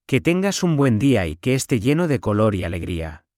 Que tengas un buen día y que esté lleno de color y alegría.